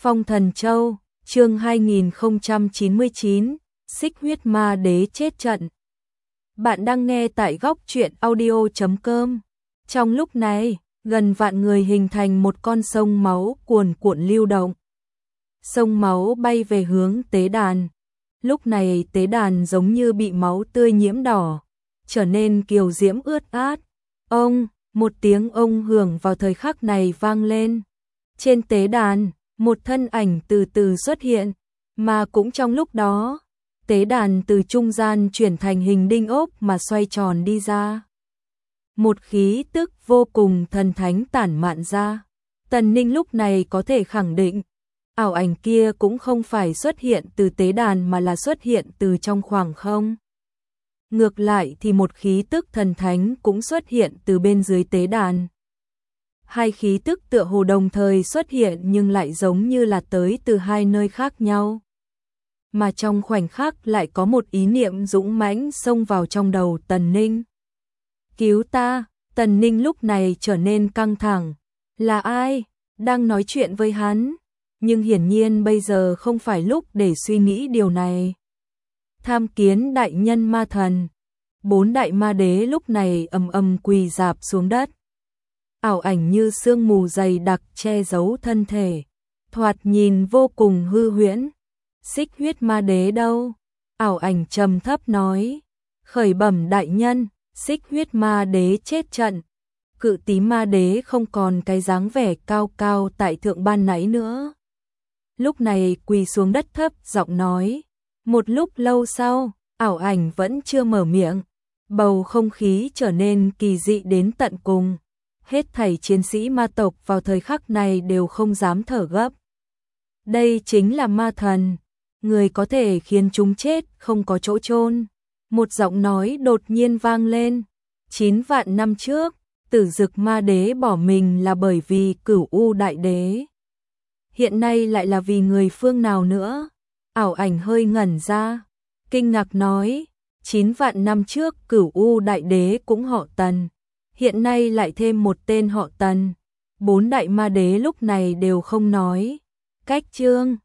Phong Thần Châu, chương 2099, Xích Huyết Ma Đế chết trận. Bạn đang nghe tại góc truyện audio.com. Trong lúc này, gần vạn người hình thành một con sông máu cuồn cuộn lưu động. Sông máu bay về hướng tế đàn. Lúc này tế đàn giống như bị máu tươi nhiễm đỏ, trở nên kiều diễm ướt át. Ông, một tiếng ông hưởng vào thời khắc này vang lên. Trên tế đàn, một thân ảnh từ từ xuất hiện, mà cũng trong lúc đó, tế đàn từ trung gian chuyển thành hình đinh ốc mà xoay tròn đi ra. Một khí tức vô cùng thần thánh tản mạn ra. Tần Ninh lúc này có thể khẳng định, ảo ảnh kia cũng không phải xuất hiện từ tế đàn mà là xuất hiện từ trong khoảng không. Ngược lại thì một khí tức thần thánh cũng xuất hiện từ bên dưới tế đàn. Hai khí tức tựa hồ đồng thời xuất hiện nhưng lại giống như là tới từ hai nơi khác nhau. Mà trong khoảnh khắc lại có một ý niệm dũng mãnh xông vào trong đầu Tần Ninh. Cứu ta! Tần Ninh lúc này trở nên căng thẳng. Là ai? Đang nói chuyện với hắn. Nhưng hiển nhiên bây giờ không phải lúc để suy nghĩ điều này. Tham Kiến đại nhân ma thần. 4 đại ma đế lúc này ầm ầm quỳ rạp xuống đất. Ảo ảnh như sương mù dày đặc che giấu thân thể, thoạt nhìn vô cùng hư huyễn. Xích huyết ma đế đâu? Ảo ảnh trầm thấp nói. Khởi bẩm đại nhân, xích huyết ma đế chết trận. Cự tí ma đế không còn cái dáng vẻ cao cao tại thượng ban nãy nữa. Lúc này quỳ xuống đất thấp giọng nói. Một lúc lâu sau, ảo ảnh vẫn chưa mở miệng. Bầu không khí trở nên kỳ dị đến tận cùng. Hết thảy chiến sĩ ma tộc vào thời khắc này đều không dám thở gấp. Đây chính là ma thần, người có thể khiến chúng chết không có chỗ chôn. Một giọng nói đột nhiên vang lên. 9 vạn năm trước, Tử Dực ma đế bỏ mình là bởi vì Cửu U đại đế. Hiện nay lại là vì người phương nào nữa? Ảo ảnh hơi ngẩn ra, kinh ngạc nói. 9 vạn năm trước Cửu U đại đế cũng họ Tần. Hiện nay lại thêm một tên họ Tần. 4 đại ma đế lúc này đều không nói. Cách chương